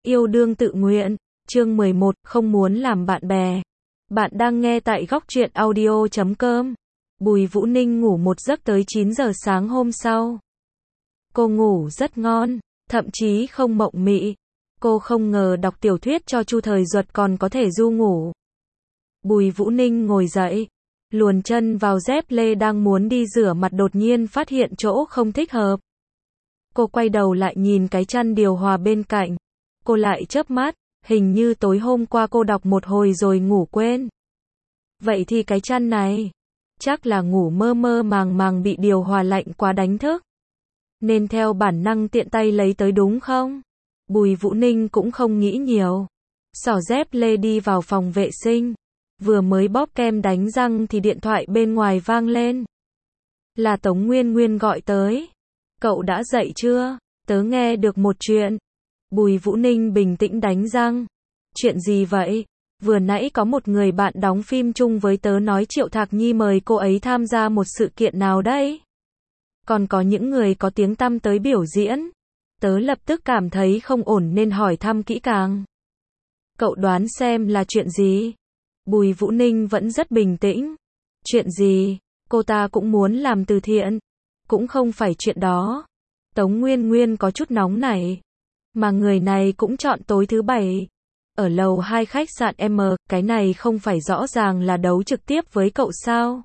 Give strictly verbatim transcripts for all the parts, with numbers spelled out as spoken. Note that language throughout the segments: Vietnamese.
Yêu đương tự nguyện, chương mười một, không muốn làm bạn bè. Bạn đang nghe tại góc truyện audio chấm com. Bùi Vũ Ninh ngủ một giấc tới chín giờ sáng hôm sau. Cô ngủ rất ngon, thậm chí không mộng mị. Cô không ngờ đọc tiểu thuyết cho Chu Thời Duật còn có thể du ngủ. Bùi Vũ Ninh ngồi dậy, luồn chân vào dép lê đang muốn đi rửa mặt, đột nhiên phát hiện chỗ không thích hợp. Cô quay đầu lại nhìn cái chăn điều hòa bên cạnh. Cô lại chớp mắt, hình như tối hôm qua cô đọc một hồi rồi ngủ quên. Vậy thì cái chăn này, chắc là ngủ mơ mơ màng màng bị điều hòa lạnh quá đánh thức. Nên theo bản năng tiện tay lấy tới đúng không? Bùi Vũ Ninh cũng không nghĩ nhiều. Xỏ dép lê đi vào phòng vệ sinh. Vừa mới bóp kem đánh răng thì điện thoại bên ngoài vang lên. Là Tống Nguyên Nguyên gọi tới. Cậu đã dậy chưa? Tớ nghe được một chuyện. Bùi Vũ Ninh bình tĩnh đánh răng. Chuyện gì vậy? Vừa nãy có một người bạn đóng phim chung với tớ nói Triệu Thạc Nhi mời cô ấy tham gia một sự kiện nào đấy. Còn có những người có tiếng tăm tới biểu diễn. Tớ lập tức cảm thấy không ổn nên hỏi thăm kỹ càng. Cậu đoán xem là chuyện gì? Bùi Vũ Ninh vẫn rất bình tĩnh. Chuyện gì? Cô ta cũng muốn làm từ thiện. Cũng không phải chuyện đó. Tống Nguyên Nguyên có chút nóng nảy. Mà người này cũng chọn tối thứ bảy. Ở lầu hai khách sạn M, cái này không phải rõ ràng là đấu trực tiếp với cậu sao?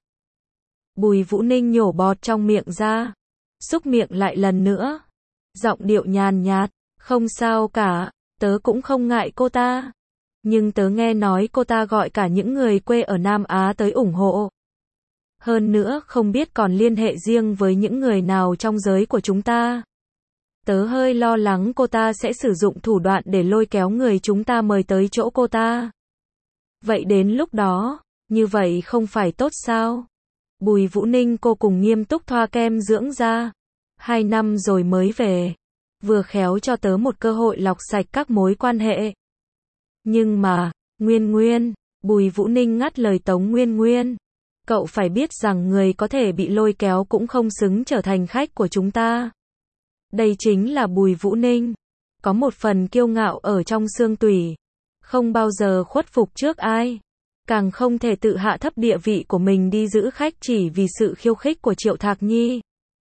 Bùi Vũ Ninh nhổ bọt trong miệng ra. Xúc miệng lại lần nữa. Giọng điệu nhàn nhạt. Không sao cả, tớ cũng không ngại cô ta. Nhưng tớ nghe nói cô ta gọi cả những người quê ở Nam Á tới ủng hộ. Hơn nữa không biết còn liên hệ riêng với những người nào trong giới của chúng ta. Tớ hơi lo lắng cô ta sẽ sử dụng thủ đoạn để lôi kéo người chúng ta mời tới chỗ cô ta. Vậy đến lúc đó, như vậy không phải tốt sao? Bùi Vũ Ninh cô cùng nghiêm túc thoa kem dưỡng da. Hai năm rồi mới về. Vừa khéo cho tớ một cơ hội lọc sạch các mối quan hệ. Nhưng mà, Nguyên Nguyên, Bùi Vũ Ninh ngắt lời Tống Nguyên Nguyên. Cậu phải biết rằng người có thể bị lôi kéo cũng không xứng trở thành khách của chúng ta. Đây chính là Bùi Vũ Ninh. Có một phần kiêu ngạo ở trong xương tủy. Không bao giờ khuất phục trước ai. Càng không thể tự hạ thấp địa vị của mình đi giữ khách chỉ vì sự khiêu khích của Triệu Thạc Nhi.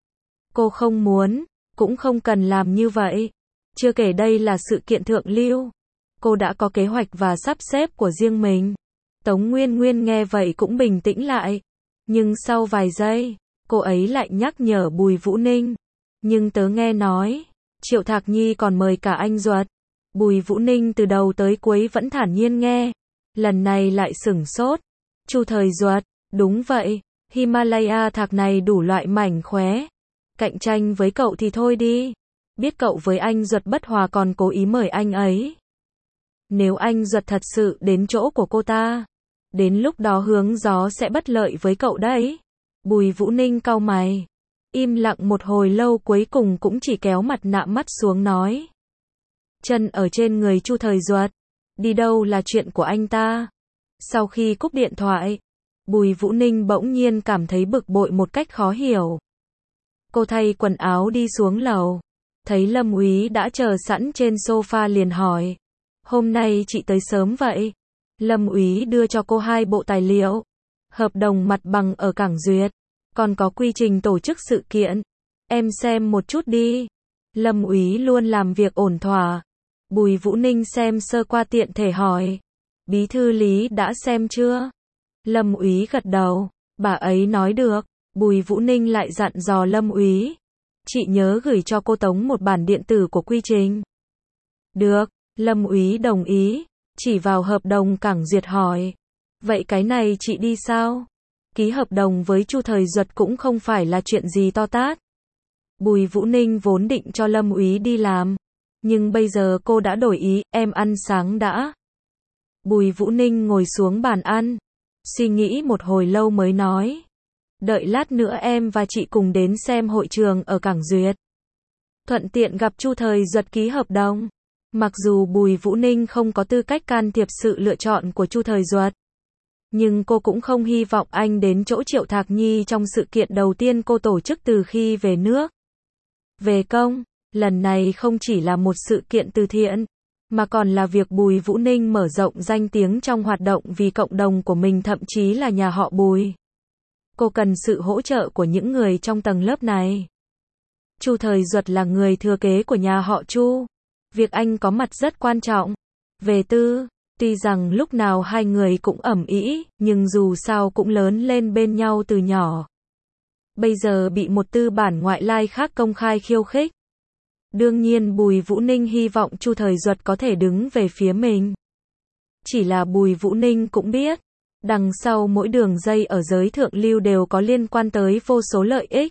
Cô không muốn, cũng không cần làm như vậy. Chưa kể đây là sự kiện thượng lưu. Cô đã có kế hoạch và sắp xếp của riêng mình. Tống Nguyên Nguyên nghe vậy cũng bình tĩnh lại. Nhưng sau vài giây, cô ấy lại nhắc nhở Bùi Vũ Ninh. Nhưng tớ nghe nói, Triệu Thạc Nhi còn mời cả anh Duật. Bùi Vũ Ninh từ đầu tới cuối vẫn thản nhiên nghe. Lần này lại sửng sốt. Chu Thời Duật, đúng vậy, Himalaya Thạc này đủ loại mảnh khóe. Cạnh tranh với cậu thì thôi đi. Biết cậu với anh Duật bất hòa còn cố ý mời anh ấy. Nếu anh Duật thật sự đến chỗ của cô ta, đến lúc đó hướng gió sẽ bất lợi với cậu đấy. Bùi Vũ Ninh cau mày. Im lặng một hồi lâu cuối cùng cũng chỉ kéo mặt nạ mắt xuống nói. Chân ở trên người Chu Thời Duật. Đi đâu là chuyện của anh ta. Sau khi cúp điện thoại, Bùi Vũ Ninh bỗng nhiên cảm thấy bực bội một cách khó hiểu. Cô thay quần áo đi xuống lầu. Thấy Lâm Úy đã chờ sẵn trên sofa liền hỏi. Hôm nay chị tới sớm vậy? Lâm Úy đưa cho cô hai bộ tài liệu. Hợp đồng mặt bằng ở Cảng Duyệt. Còn có quy trình tổ chức sự kiện. Em xem một chút đi. Lâm Úy luôn làm việc ổn thỏa. Bùi Vũ Ninh xem sơ qua tiện thể hỏi. Bí thư Lý đã xem chưa? Lâm Úy gật đầu. Bà ấy nói được. Bùi Vũ Ninh lại dặn dò Lâm Úy. Chị nhớ gửi cho cô Tống một bản điện tử của quy trình. Được. Lâm Úy đồng ý. Chỉ vào hợp đồng Cảng Duyệt hỏi. Vậy cái này chị đi sao? Ký hợp đồng với Chu Thời Duật cũng không phải là chuyện gì to tát. Bùi Vũ Ninh vốn định cho Lâm Úy đi làm. Nhưng bây giờ cô đã đổi ý, em ăn sáng đã. Bùi Vũ Ninh ngồi xuống bàn ăn. Suy nghĩ một hồi lâu mới nói. Đợi lát nữa em và chị cùng đến xem hội trường ở Cảng Duyệt. Thuận tiện gặp Chu Thời Duật ký hợp đồng. Mặc dù Bùi Vũ Ninh không có tư cách can thiệp sự lựa chọn của Chu Thời Duật. Nhưng cô cũng không hy vọng anh đến chỗ Triệu Thạc Nhi trong sự kiện đầu tiên cô tổ chức từ khi về nước. Về công, lần này không chỉ là một sự kiện từ thiện, mà còn là việc Bùi Vũ Ninh mở rộng danh tiếng trong hoạt động vì cộng đồng của mình, thậm chí là nhà họ Bùi. Cô cần sự hỗ trợ của những người trong tầng lớp này. Chu Thời Duật là người thừa kế của nhà họ Chu. Việc anh có mặt rất quan trọng. Về tư, tuy rằng lúc nào hai người cũng ầm ĩ, nhưng dù sao cũng lớn lên bên nhau từ nhỏ. Bây giờ bị một tư bản ngoại lai khác công khai khiêu khích. Đương nhiên Bùi Vũ Ninh hy vọng Chu Thời Duật có thể đứng về phía mình. Chỉ là Bùi Vũ Ninh cũng biết, đằng sau mỗi đường dây ở giới thượng lưu đều có liên quan tới vô số lợi ích.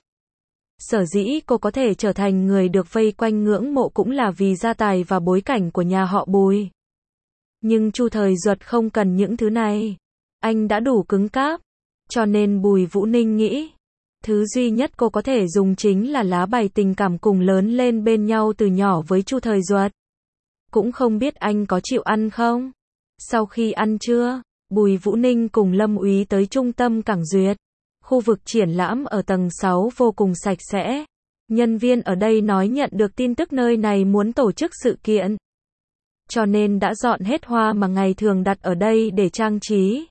Sở dĩ cô có thể trở thành người được vây quanh ngưỡng mộ cũng là vì gia tài và bối cảnh của nhà họ Bùi. Nhưng Chu Thời Duật không cần những thứ này. Anh đã đủ cứng cáp. Cho nên Bùi Vũ Ninh nghĩ, thứ duy nhất cô có thể dùng chính là lá bài tình cảm cùng lớn lên bên nhau từ nhỏ với Chu Thời Duật. Cũng không biết anh có chịu ăn không? Sau khi ăn trưa, Bùi Vũ Ninh cùng Lâm Úy tới trung tâm Cảng Duyệt. Khu vực triển lãm ở tầng sáu vô cùng sạch sẽ. Nhân viên ở đây nói nhận được tin tức nơi này muốn tổ chức sự kiện. Cho nên đã dọn hết hoa mà ngày thường đặt ở đây để trang trí.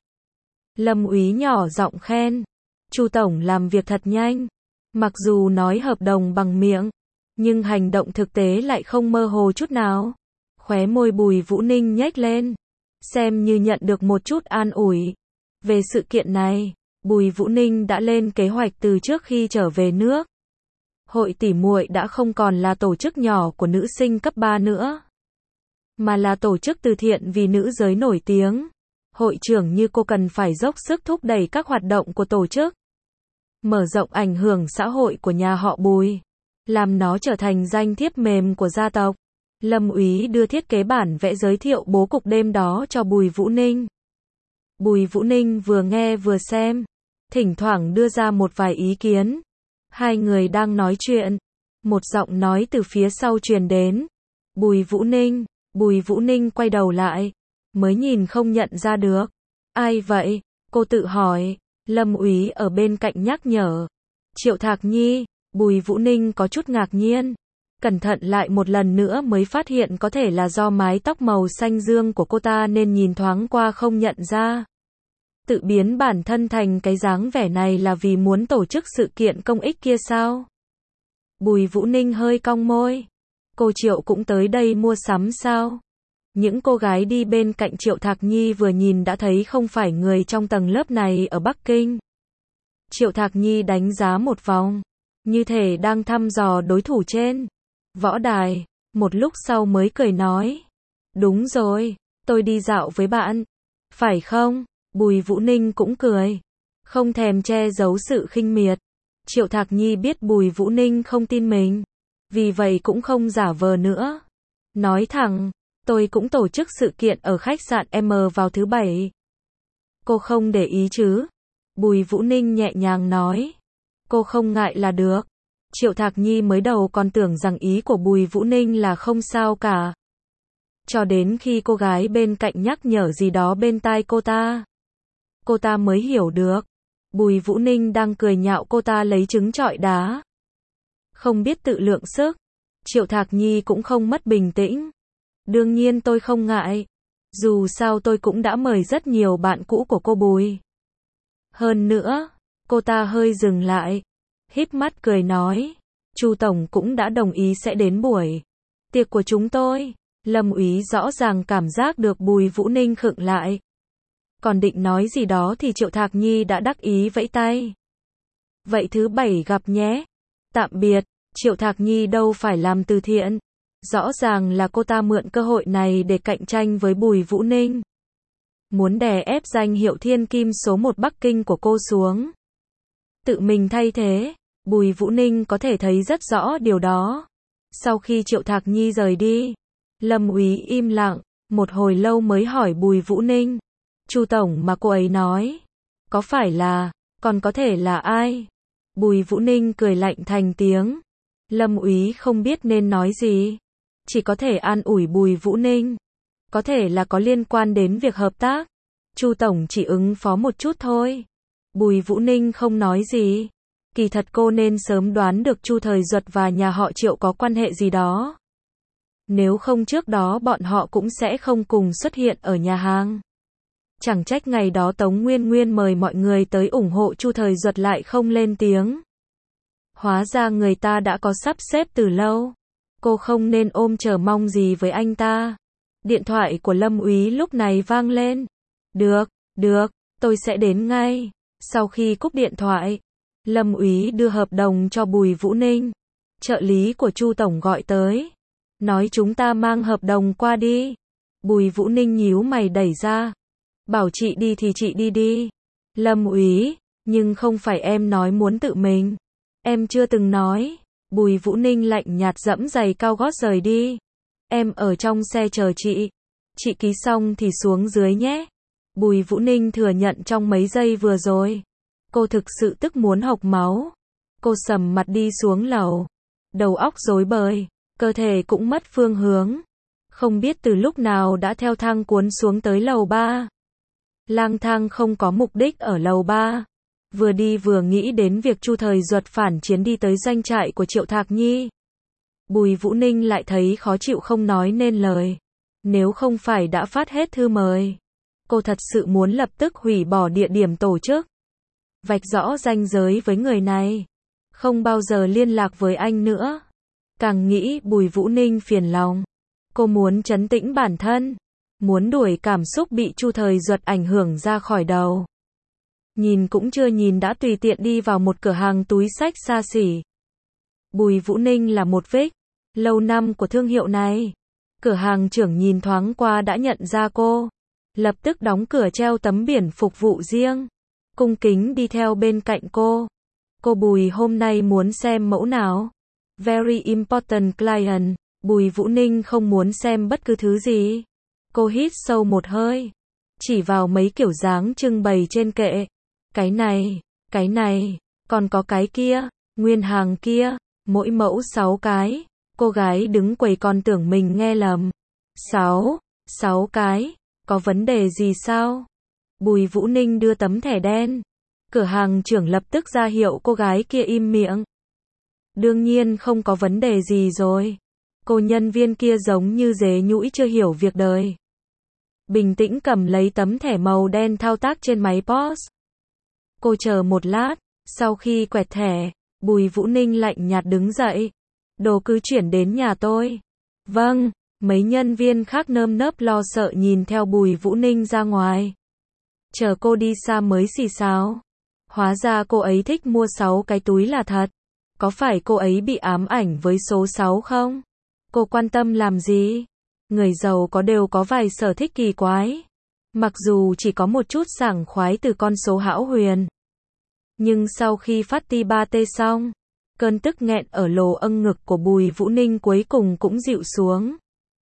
Lâm Úy nhỏ giọng khen. Chu tổng làm việc thật nhanh. Mặc dù nói hợp đồng bằng miệng, nhưng hành động thực tế lại không mơ hồ chút nào. Khóe môi Bùi Vũ Ninh nhếch lên. Xem như nhận được một chút an ủi. Về sự kiện này, Bùi Vũ Ninh đã lên kế hoạch từ trước khi trở về nước. Hội tỉ muội đã không còn là tổ chức nhỏ của nữ sinh cấp ba nữa, mà là tổ chức từ thiện vì nữ giới nổi tiếng. Hội trưởng như cô cần phải dốc sức thúc đẩy các hoạt động của tổ chức, mở rộng ảnh hưởng xã hội của nhà họ Bùi, làm nó trở thành danh thiếp mềm của gia tộc. Lâm Úy đưa thiết kế bản vẽ giới thiệu bố cục đêm đó cho Bùi Vũ Ninh. Bùi Vũ Ninh vừa nghe vừa xem, thỉnh thoảng đưa ra một vài ý kiến. Hai người đang nói chuyện, một giọng nói từ phía sau truyền đến. Bùi Vũ Ninh, Bùi Vũ Ninh quay đầu lại, mới nhìn không nhận ra được. Ai vậy? Cô tự hỏi. Lâm Úy ở bên cạnh nhắc nhở. Triệu Thạc Nhi. Bùi Vũ Ninh có chút ngạc nhiên. Cẩn thận lại một lần nữa mới phát hiện có thể là do mái tóc màu xanh dương của cô ta nên nhìn thoáng qua không nhận ra. Tự biến bản thân thành cái dáng vẻ này là vì muốn tổ chức sự kiện công ích kia sao? Bùi Vũ Ninh hơi cong môi. Cô Triệu cũng tới đây mua sắm sao? Những cô gái đi bên cạnh Triệu Thạc Nhi vừa nhìn đã thấy không phải người trong tầng lớp này ở Bắc Kinh. Triệu Thạc Nhi đánh giá một vòng, như thể đang thăm dò đối thủ trên võ đài, một lúc sau mới cười nói. Đúng rồi, tôi đi dạo với bạn. Phải không? Bùi Vũ Ninh cũng cười, không thèm che giấu sự khinh miệt. Triệu Thạc Nhi biết Bùi Vũ Ninh không tin mình, vì vậy cũng không giả vờ nữa. Nói thẳng, tôi cũng tổ chức sự kiện ở khách sạn M vào thứ bảy. Cô không để ý chứ? Bùi Vũ Ninh nhẹ nhàng nói. Cô không ngại là được. Triệu Thạc Nhi mới đầu còn tưởng rằng ý của Bùi Vũ Ninh là không sao cả. Cho đến khi cô gái bên cạnh nhắc nhở gì đó bên tai cô ta, cô ta mới hiểu được. Bùi Vũ Ninh đang cười nhạo cô ta lấy trứng trọi đá, không biết tự lượng sức. Triệu Thạc Nhi cũng không mất bình tĩnh. Đương nhiên tôi không ngại. Dù sao tôi cũng đã mời rất nhiều bạn cũ của cô Bùi. Hơn nữa, cô ta hơi dừng lại, híp mắt cười nói, Chu tổng cũng đã đồng ý sẽ đến buổi tiệc của chúng tôi. Lâm Úy rõ ràng cảm giác được Bùi Vũ Ninh khựng lại. Còn định nói gì đó thì Triệu Thạc Nhi đã đắc ý vẫy tay. Vậy thứ bảy gặp nhé. Tạm biệt. Triệu Thạc Nhi đâu phải làm từ thiện. Rõ ràng là cô ta mượn cơ hội này để cạnh tranh với Bùi Vũ Ninh. Muốn đè ép danh hiệu thiên kim số một Bắc Kinh của cô xuống. Tự mình thay thế. Bùi Vũ Ninh có thể thấy rất rõ điều đó. Sau khi Triệu Thạc Nhi rời đi, Lâm Úy im lặng, một hồi lâu mới hỏi Bùi Vũ Ninh. Chu tổng mà cô ấy nói, có phải là, còn có thể là ai? Bùi Vũ Ninh cười lạnh thành tiếng. Lâm Úy không biết nên nói gì, chỉ có thể an ủi Bùi Vũ Ninh. Có thể là có liên quan đến việc hợp tác. Chu tổng chỉ ứng phó một chút thôi. Bùi Vũ Ninh không nói gì. Kỳ thật cô nên sớm đoán được Chu Thời Duật và nhà họ Triệu có quan hệ gì đó. Nếu không trước đó bọn họ cũng sẽ không cùng xuất hiện ở nhà hàng. Chẳng trách ngày đó Tống Nguyên Nguyên mời mọi người tới ủng hộ Chu Thời Duật lại không lên tiếng. Hóa ra người ta đã có sắp xếp từ lâu. Cô không nên ôm chờ mong gì với anh ta. Điện thoại của Lâm Úy lúc này vang lên. Được, được, tôi sẽ đến ngay. Sau khi cúp điện thoại, Lâm Úy đưa hợp đồng cho Bùi Vũ Ninh. Trợ lý của Chu tổng gọi tới. Nói chúng ta mang hợp đồng qua đi. Bùi Vũ Ninh nhíu mày đẩy ra. Bảo chị đi thì chị đi đi. Lâm Úy, nhưng không phải em nói muốn tự mình. Em chưa từng nói. Bùi Vũ Ninh lạnh nhạt dẫm giày cao gót rời đi. Em ở trong xe chờ chị. Chị ký xong thì xuống dưới nhé. Bùi Vũ Ninh thừa nhận trong mấy giây vừa rồi. Cô thực sự tức muốn hộc máu. Cô sầm mặt đi xuống lầu. Đầu óc rối bời. Cơ thể cũng mất phương hướng. Không biết từ lúc nào đã theo thang cuốn xuống tới lầu ba. Lang thang không có mục đích ở lầu ba. Vừa đi vừa nghĩ đến việc Chu Thời Duật phản chiến đi tới doanh trại của Triệu Thạc Nhi. Bùi Vũ Ninh lại thấy khó chịu không nói nên lời. Nếu không phải đã phát hết thư mời, cô thật sự muốn lập tức hủy bỏ địa điểm tổ chức. Vạch rõ ranh giới với người này. Không bao giờ liên lạc với anh nữa. Càng nghĩ Bùi Vũ Ninh phiền lòng. Cô muốn trấn tĩnh bản thân. Muốn đuổi cảm xúc bị Chu Thời Duật ảnh hưởng ra khỏi đầu. Nhìn cũng chưa nhìn đã tùy tiện đi vào một cửa hàng túi xách xa xỉ. Bùi Vũ Ninh là một vích lâu năm của thương hiệu này. Cửa hàng trưởng nhìn thoáng qua đã nhận ra cô. Lập tức đóng cửa treo tấm biển phục vụ riêng. Cung kính đi theo bên cạnh cô. Cô Bùi hôm nay muốn xem mẫu nào? Very important client. Bùi Vũ Ninh không muốn xem bất cứ thứ gì. Cô hít sâu một hơi. Chỉ vào mấy kiểu dáng trưng bày trên kệ. Cái này, cái này, còn có cái kia, nguyên hàng kia, mỗi mẫu sáu cái. Cô gái đứng quầy còn tưởng mình nghe lầm. Sáu, sáu cái, có vấn đề gì sao? Bùi Vũ Ninh đưa tấm thẻ đen. Cửa hàng trưởng lập tức ra hiệu cô gái kia im miệng. Đương nhiên không có vấn đề gì rồi. Cô nhân viên kia giống như dế nhũi chưa hiểu việc đời. Bình tĩnh cầm lấy tấm thẻ màu đen thao tác trên máy pê o ét. Cô chờ một lát, sau khi quẹt thẻ, Bùi Vũ Ninh lạnh nhạt đứng dậy. Đồ cứ chuyển đến nhà tôi. Vâng, mấy nhân viên khác nơm nớp lo sợ nhìn theo Bùi Vũ Ninh ra ngoài. Chờ cô đi xa mới xì xào. Hóa ra cô ấy thích mua sáu cái túi là thật. Có phải cô ấy bị ám ảnh với số sáu không? Cô quan tâm làm gì? Người giàu có đều có vài sở thích kỳ quái. Mặc dù chỉ có một chút sảng khoái từ con số hão huyền. Nhưng sau khi phát ti ba tê xong, cơn tức nghẹn ở lồ âng ngực của Bùi Vũ Ninh cuối cùng cũng dịu xuống.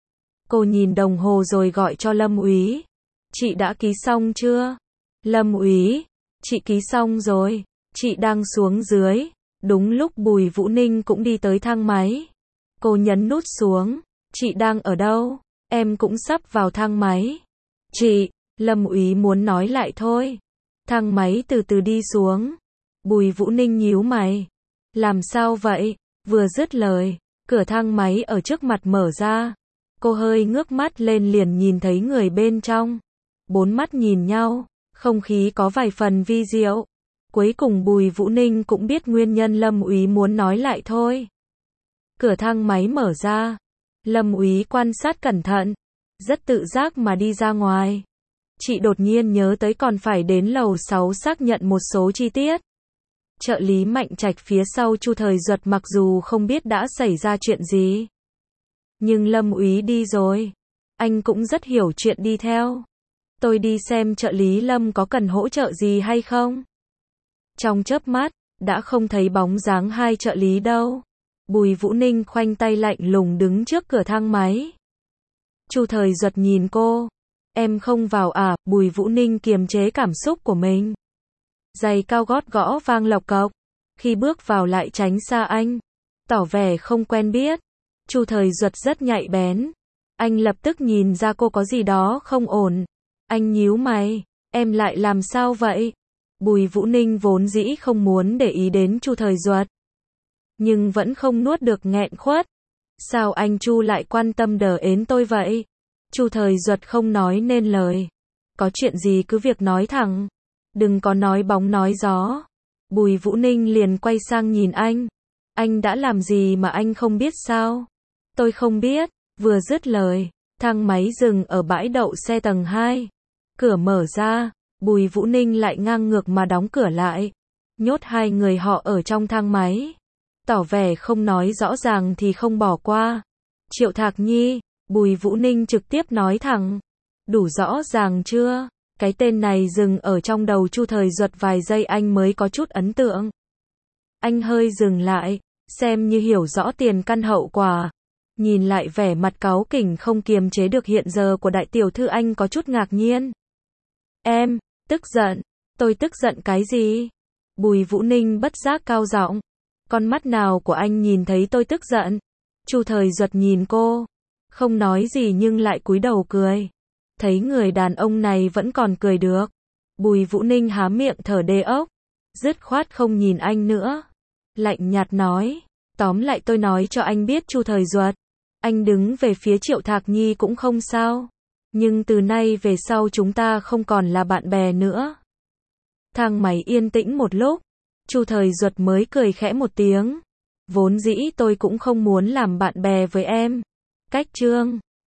Cô nhìn đồng hồ rồi gọi cho Lâm Úy. Chị đã ký xong chưa? Lâm Úy, chị ký xong rồi. Chị đang xuống dưới. Đúng lúc Bùi Vũ Ninh cũng đi tới thang máy. Cô nhấn nút xuống. Chị đang ở đâu? Em cũng sắp vào thang máy. Chị, Lâm Úy muốn nói lại thôi. Thang máy từ từ đi xuống. Bùi Vũ Ninh nhíu mày. Làm sao vậy? Vừa dứt lời, cửa thang máy ở trước mặt mở ra. Cô hơi ngước mắt lên liền nhìn thấy người bên trong. Bốn mắt nhìn nhau, không khí có vài phần vi diệu. Cuối cùng Bùi Vũ Ninh cũng biết nguyên nhân Lâm Úy muốn nói lại thôi. Cửa thang máy mở ra. Lâm Úy quan sát cẩn thận. Rất tự giác mà đi ra ngoài. Chị đột nhiên nhớ tới còn phải đến lầu sáu xác nhận một số chi tiết. Trợ lý Mạnh Trạch phía sau Chu Thời Duật mặc dù không biết đã xảy ra chuyện gì. Nhưng Lâm Úy đi rồi. Anh cũng rất hiểu chuyện đi theo. Tôi đi xem trợ lý Lâm có cần hỗ trợ gì hay không. Trong chớp mắt, đã không thấy bóng dáng hai trợ lý đâu. Bùi Vũ Ninh khoanh tay lạnh lùng đứng trước cửa thang máy. Chu Thời Duật nhìn cô. Em không vào à? Bùi Vũ Ninh kiềm chế cảm xúc của mình. Giày cao gót gõ vang lộc cộc. Khi bước vào lại tránh xa anh. Tỏ vẻ không quen biết. Chu Thời Duật rất nhạy bén. Anh lập tức nhìn ra cô có gì đó không ổn. Anh nhíu mày. Em lại làm sao vậy? Bùi Vũ Ninh vốn dĩ không muốn để ý đến Chu Thời Duật. Nhưng vẫn không nuốt được nghẹn khuất. Sao anh Chu lại quan tâm đờ ến tôi vậy? Chu Thời Duật không nói nên lời. Có chuyện gì cứ việc nói thẳng. Đừng có nói bóng nói gió. Bùi Vũ Ninh liền quay sang nhìn anh. Anh đã làm gì mà anh không biết sao? Tôi không biết. Vừa dứt lời, thang máy dừng ở bãi đậu xe tầng hai. Cửa mở ra, Bùi Vũ Ninh lại ngang ngược mà đóng cửa lại. Nhốt hai người họ ở trong thang máy. Tỏ vẻ không nói rõ ràng thì không bỏ qua. Triệu Thạc Nhi, Bùi Vũ Ninh trực tiếp nói thẳng. Đủ rõ ràng chưa? Cái tên này dừng ở trong đầu Chu Thời Duật vài giây anh mới có chút ấn tượng. Anh hơi dừng lại, xem như hiểu rõ tiền căn hậu quả. Nhìn lại vẻ mặt cáu kỉnh không kiềm chế được hiện giờ của đại tiểu thư anh có chút ngạc nhiên. Em, tức giận. Tôi tức giận cái gì? Bùi Vũ Ninh bất giác cao giọng. Con mắt nào của anh nhìn thấy tôi tức giận? Chu Thời Duật nhìn cô. Không nói gì nhưng lại cúi đầu cười. Thấy người đàn ông này vẫn còn cười được. Bùi Vũ Ninh há miệng thở đê ốc. Dứt khoát không nhìn anh nữa. Lạnh nhạt nói. Tóm lại tôi nói cho anh biết Chu Thời Duật. Anh đứng về phía Triệu Thạc Nhi cũng không sao. Nhưng từ nay về sau chúng ta không còn là bạn bè nữa. Thang máy yên tĩnh một lúc. Chu Thời Duật mới cười khẽ một tiếng. Vốn dĩ tôi cũng không muốn làm bạn bè với em. Cách Trương.